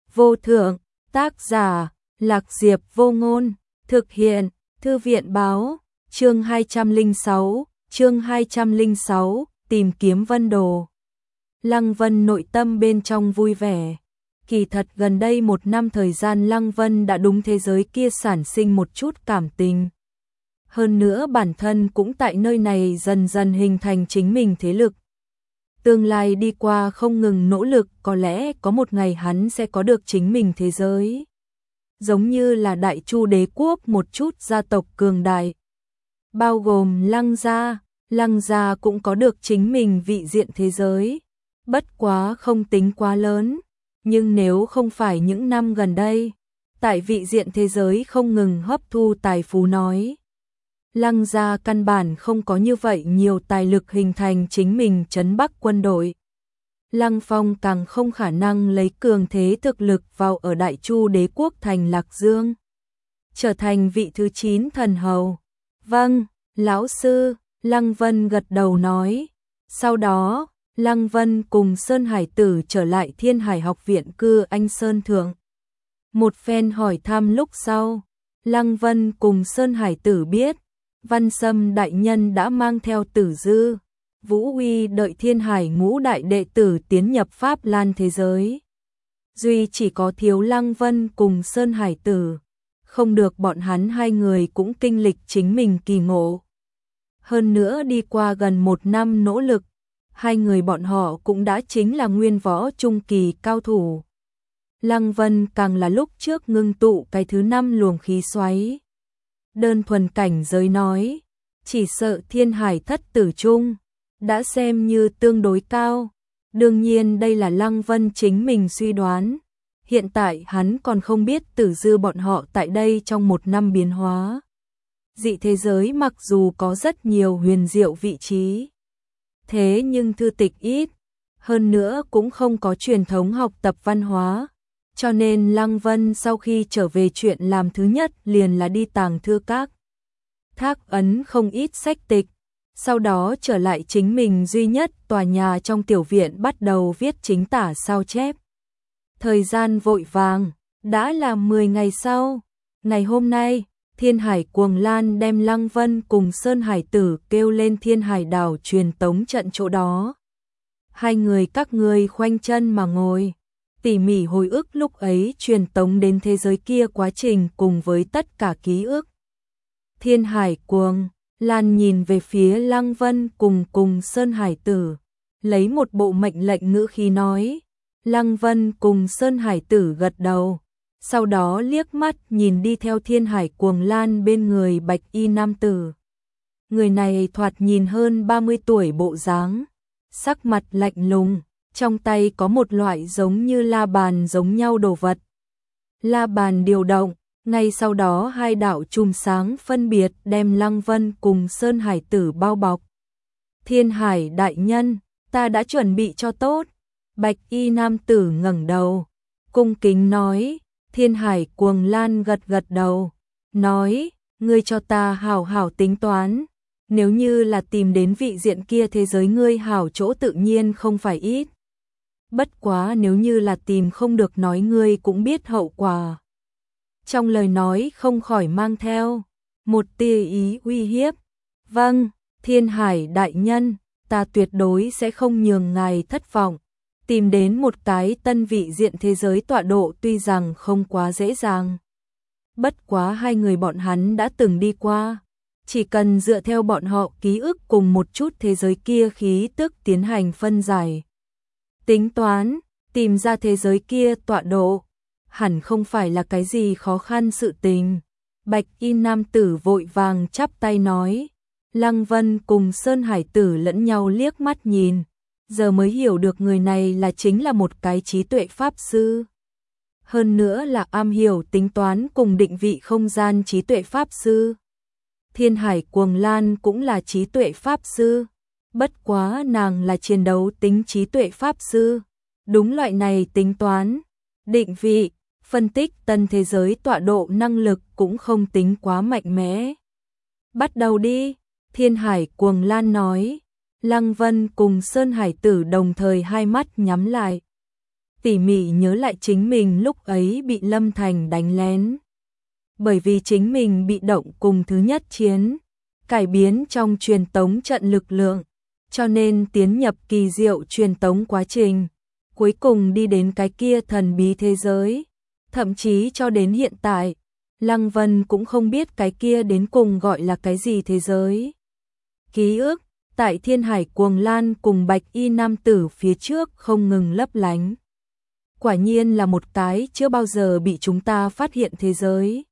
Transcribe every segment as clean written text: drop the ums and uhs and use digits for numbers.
vô thượng, tác giả, Lạc Diệp Vô Ngôn, thực hiện, Thư viện báo, chương 206, tìm kiếm Vân Đồ. Lăng Vân nội tâm bên trong vui vẻ. Kỳ thật gần đây 1 năm thời gian Lăng Vân đã đúng thế giới kia sản sinh một chút cảm tình. Hơn nữa bản thân cũng tại nơi này dần dần hình thành chính mình thế lực. Tương lai đi qua không ngừng nỗ lực, có lẽ có một ngày hắn sẽ có được chính mình thế giới. Giống như là Đại Chu đế quốc một chút gia tộc cường đại. Bao gồm Lăng gia cũng có được chính mình vị diện thế giới. Bất quá không tính quá lớn, nhưng nếu không phải những năm gần đây, tại vị diện thế giới không ngừng hấp thu tài phú nói. Lăng gia căn bản không có như vậy nhiều tài lực hình thành chính mình trấn Bắc quân đội. Lăng Phong càng không khả năng lấy cường thế thực lực vào ở Đại Chu đế quốc thành Lạc Dương. Trở thành vị thứ 9 thần hầu. Vâng, lão sư, Lăng Vân gật đầu nói. Sau đó, Lăng Vân cùng Sơn Hải Tử trở lại Thiên Hải học viện cư Anh Sơn Thượng. Một phen hỏi thăm lúc sau, Lăng Vân cùng Sơn Hải Tử biết, Văn Sâm đại nhân đã mang theo Tử Dư, Vũ Uy đợi Thiên Hải ngũ đại đệ tử tiến nhập Pháp Lan thế giới. Duy chỉ có thiếu Lăng Vân cùng Sơn Hải Tử, không được bọn hắn hai người cũng kinh lịch chính mình kỳ ngộ. Hơn nữa đi qua gần 1 năm nỗ lực, hai người bọn họ cũng đã chính là nguyên võ trung kỳ cao thủ. Lăng Vân càng là lúc trước ngưng tụ cái thứ 5 luồng khí xoáy. Đơn thuần cảnh giới nói, chỉ sợ Thiên Hải thất tử trung, đã xem như tương đối cao. Đương nhiên đây là Lăng Vân chính mình suy đoán. Hiện tại hắn còn không biết Tử Dư bọn họ tại đây trong 1 năm biến hóa. Dị thế giới mặc dù có rất nhiều huyền diệu vị trí, thế nhưng thư tịch ít, hơn nữa cũng không có truyền thống học tập văn hóa. Cho nên Lăng Vân sau khi trở về chuyện làm thứ nhất liền là đi tàng thư các. Thác ấn không ít sách tịch, sau đó trở lại chính mình duy nhất tòa nhà trong tiểu viện bắt đầu viết chính tả sao chép. Thời gian vội vàng, đã là 10 ngày sau. Ngày hôm nay, Thiên Hải Cuồng Lan đem Lăng Vân cùng Sơn Hải Tử kêu lên Thiên Hải đảo truyền tống trận chỗ đó. Hai người các ngươi khoanh chân mà ngồi, tỉ mỉ hồi ức lúc ấy truyền tống đến thế giới kia quá trình cùng với tất cả ký ức. Thiên Hải Cuồng Lan nhìn về phía Lăng Vân cùng Sơn Hải Tử, lấy một bộ mệnh lệnh ngữ khí nói. Lăng Vân cùng Sơn Hải Tử gật đầu, sau đó liếc mắt nhìn đi theo Thiên Hải Cuồng Lan bên người bạch y nam tử. Người này thoạt nhìn hơn 30 tuổi bộ dáng, sắc mặt lạnh lùng, trong tay có một loại giống như la bàn giống nhau đồ vật. La bàn điều động, ngay sau đó hai đạo chùm sáng phân biệt đem Lăng Vân cùng Sơn Hải Tử bao bọc. Thiên Hải đại nhân, ta đã chuẩn bị cho tốt. Bạch y nam tử ngẩng đầu, cung kính nói. Thiên Hải Cuồng Lan gật đầu, nói, ngươi cho ta hảo hảo tính toán. Nếu như là tìm đến vị diện kia thế giới ngươi hảo chỗ tự nhiên không phải ít. Bất quá nếu như là tìm không được nói ngươi cũng biết hậu quả. Trong lời nói không khỏi mang theo một tia ý uy hiếp. Vâng, Thiên Hải đại nhân, ta tuyệt đối sẽ không nhường ngài thất vọng. Tìm đến một cái tân vị diện thế giới tọa độ tuy rằng không quá dễ dàng. Bất quá hai người bọn hắn đã từng đi qua. Chỉ cần dựa theo bọn họ ký ức cùng một chút thế giới kia khí tức tiến hành phân giải. Tính toán, tìm ra thế giới kia tọa độ, hẳn không phải là cái gì khó khăn sự tình. Bạch y nam tử vội vàng chắp tay nói. Lăng Vân cùng Sơn Hải Tử lẫn nhau liếc mắt nhìn. Giờ mới hiểu được người này là chính là một cái trí tuệ pháp sư. Hơn nữa là am hiểu tính toán cùng định vị không gian trí tuệ pháp sư. Thiên Hải Cuồng Lan cũng là trí tuệ pháp sư. Bất quá nàng là chiến đấu tính trí tuệ pháp sư. Đúng loại này tính toán, định vị, phân tích tân thế giới tọa độ năng lực cũng không tính quá mạnh mẽ. Bắt đầu đi, Thiên Hải Cuồng Lan nói. Lăng Vân cùng Sơn Hải Tử đồng thời hai mắt nhắm lại. tỉ mỉ nhớ lại chính mình lúc ấy bị Lâm Thành đánh lén. Bởi vì chính mình bị động cùng thứ nhất chiến, cải biến trong truyền tống trận lực lượng, cho nên tiến nhập kỳ diệu truyền tống quá trình, cuối cùng đi đến cái kia thần bí thế giới, thậm chí cho đến hiện tại, Lăng Vân cũng không biết cái kia đến cùng gọi là cái gì thế giới. Ký ức, tại Thiên Hải Cuồng Lan cùng Bạch Y nam tử phía trước không ngừng lấp lánh. Quả nhiên là một cái chưa bao giờ bị chúng ta phát hiện thế giới.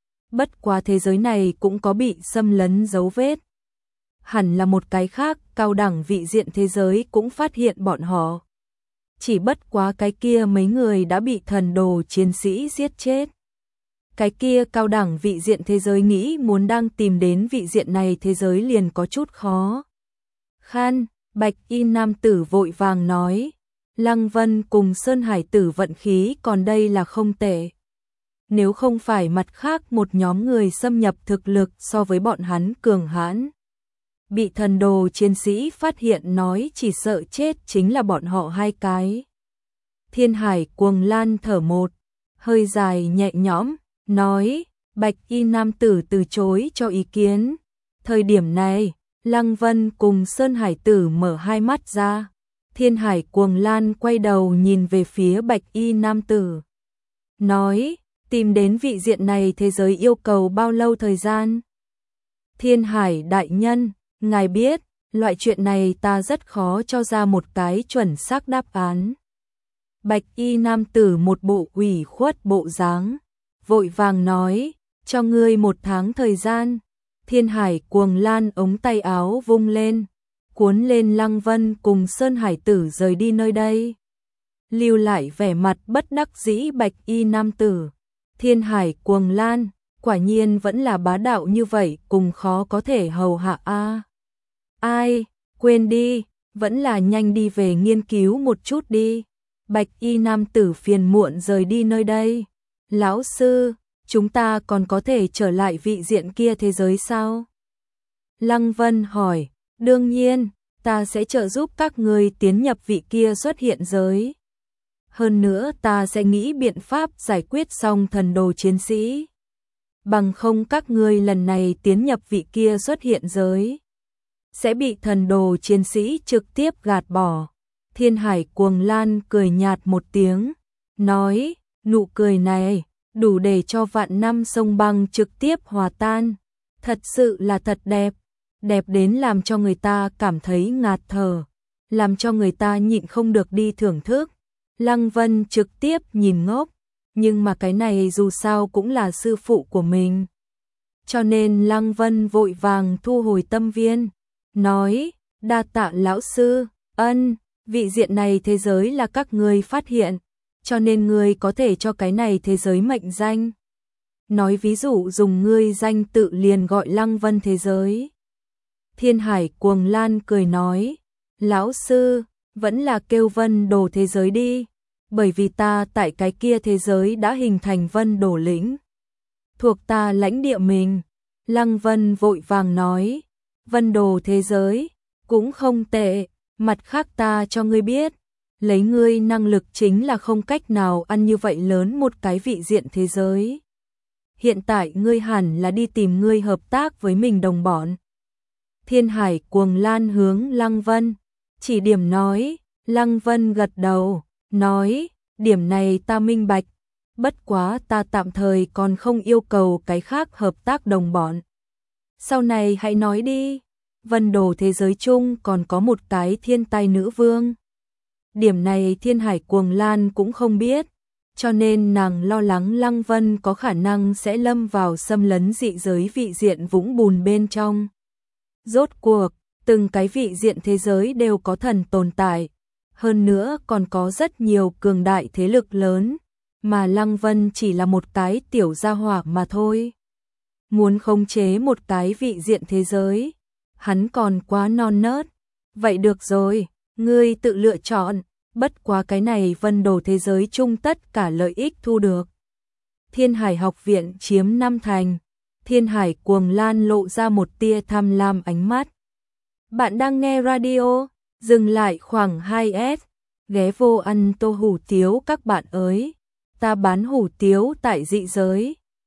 Bất quá thế giới này cũng có bị xâm lấn dấu vết. Hẳn là một cái khác, cao đẳng vị diện thế giới cũng phát hiện bọn họ. Chỉ bất quá cái kia mấy người đã bị thần đồ chiến sĩ giết chết. Cái kia cao đẳng vị diện thế giới nghĩ muốn đang tìm đến vị diện này thế giới liền có chút khó. Khan, Bạch Y nam tử vội vàng nói, Lăng Vân cùng Sơn Hải tử vận khí còn đây là không tệ. Nếu không phải mặt khác một nhóm người xâm nhập thực lực so với bọn hắn cường hãn, bị thần đồ chiến sĩ phát hiện nói chỉ sợ chết chính là bọn họ hai cái. Thiên Hải Cuồng Lan thở một hơi dài nhẹ nhõm, nói, Bạch Y nam tử từ chối cho ý kiến. Thời điểm này, Lăng Vân cùng Sơn Hải tử mở hai mắt ra. Thiên Hải Cuồng Lan quay đầu nhìn về phía Bạch Y nam tử, nói, tìm đến vị diện này thế giới yêu cầu bao lâu thời gian? Thiên Hải đại nhân, ngài biết, loại chuyện này ta rất khó cho ra một cái chuẩn xác đáp án. Bạch Y nam tử một bộ ủy khuất bộ dáng, vội vàng nói, cho ngươi 1 tháng thời gian. Thiên Hải Cuồng Lan ống tay áo vung lên, cuốn lên Lăng Vân cùng Sơn Hải tử rời đi nơi đây. Lưu lại vẻ mặt bất đắc dĩ Bạch Y nam tử. Thiên Hải Cuồng Lan, quả nhiên vẫn là bá đạo như vậy, cùng khó có thể hầu hạ a. Ai, quên đi, vẫn là nhanh đi về nghiên cứu một chút đi. Bạch Y nam tử phiền muộn rời đi nơi đây. Lão sư, chúng ta còn có thể trở lại vị diện kia thế giới sao? Lăng Vân hỏi, đương nhiên, ta sẽ trợ giúp các người tiến nhập vị kia xuất hiện giới. Hơn nữa ta sẽ nghĩ biện pháp giải quyết xong thần đồ chiến sĩ. Bằng không các ngươi lần này tiến nhập vị kia xuất hiện giới, sẽ bị thần đồ chiến sĩ trực tiếp gạt bỏ. Thiên Hải Cuồng Lan cười nhạt một tiếng, nói, nụ cười này, đủ để cho vạn năm sông băng trực tiếp hòa tan. Thật sự là thật đẹp, đẹp đến làm cho người ta cảm thấy ngạt thở, làm cho người ta nhịn không được đi thưởng thức. Lăng Vân trực tiếp nhìn ngốc, nhưng mà cái này dù sao cũng là sư phụ của mình. Cho nên Lăng Vân vội vàng thu hồi tâm viên, nói, đa tạ lão sư, ân, vị diện này thế giới là các ngươi phát hiện, cho nên ngươi có thể cho cái này thế giới mệnh danh. Nói ví dụ dùng ngươi danh tự liền gọi Lăng Vân thế giới. Thiên Hải Cuồng Lan cười nói, lão sư, vẫn là kêu Vân Đồ thế giới đi, bởi vì ta tại cái kia thế giới đã hình thành Vân Đồ lĩnh, thuộc ta lãnh địa mình. Lăng Vân vội vàng nói, Vân Đồ thế giới, cũng không tệ, mặt khác ta cho ngươi biết, lấy ngươi năng lực chính là không cách nào ăn như vậy lớn một cái vị diện thế giới. Hiện tại ngươi hẳn là đi tìm ngươi hợp tác với mình đồng bọn. Thiên Hải Cuồng Lan hướng Lăng Vân chỉ điểm nói, Lăng Vân gật đầu, nói, điểm này ta minh bạch, bất quá ta tạm thời còn không yêu cầu cái khác hợp tác đồng bọn. Sau này hãy nói đi, Vân Đồ thế giới chung còn có một cái thiên tai nữ vương. Điểm này Thiên Hải Cuồng Lan cũng không biết, cho nên nàng lo lắng Lăng Vân có khả năng sẽ lâm vào xâm lấn dị giới vị diện vũng bùn bên trong. Rốt cuộc, từng cái vị diện thế giới đều có thần tồn tại, hơn nữa còn có rất nhiều cường đại thế lực lớn, mà Lăng Vân chỉ là một cái tiểu gia hỏa mà thôi. Muốn khống chế một cái vị diện thế giới, hắn còn quá non nớt. Vậy được rồi, ngươi tự lựa chọn, bất quá cái này Vân Đồ thế giới chung tất cả lợi ích thu được. Thiên Hải học viện chiếm 5 thành. Thiên Hải Cuồng Lan lộ ra một tia tham lam ánh mắt. Bạn đang nghe radio, dừng lại khoảng 2S, ghé vô ăn tô hủ tiếu các bạn ơi. Ta bán hủ tiếu tại dị giới,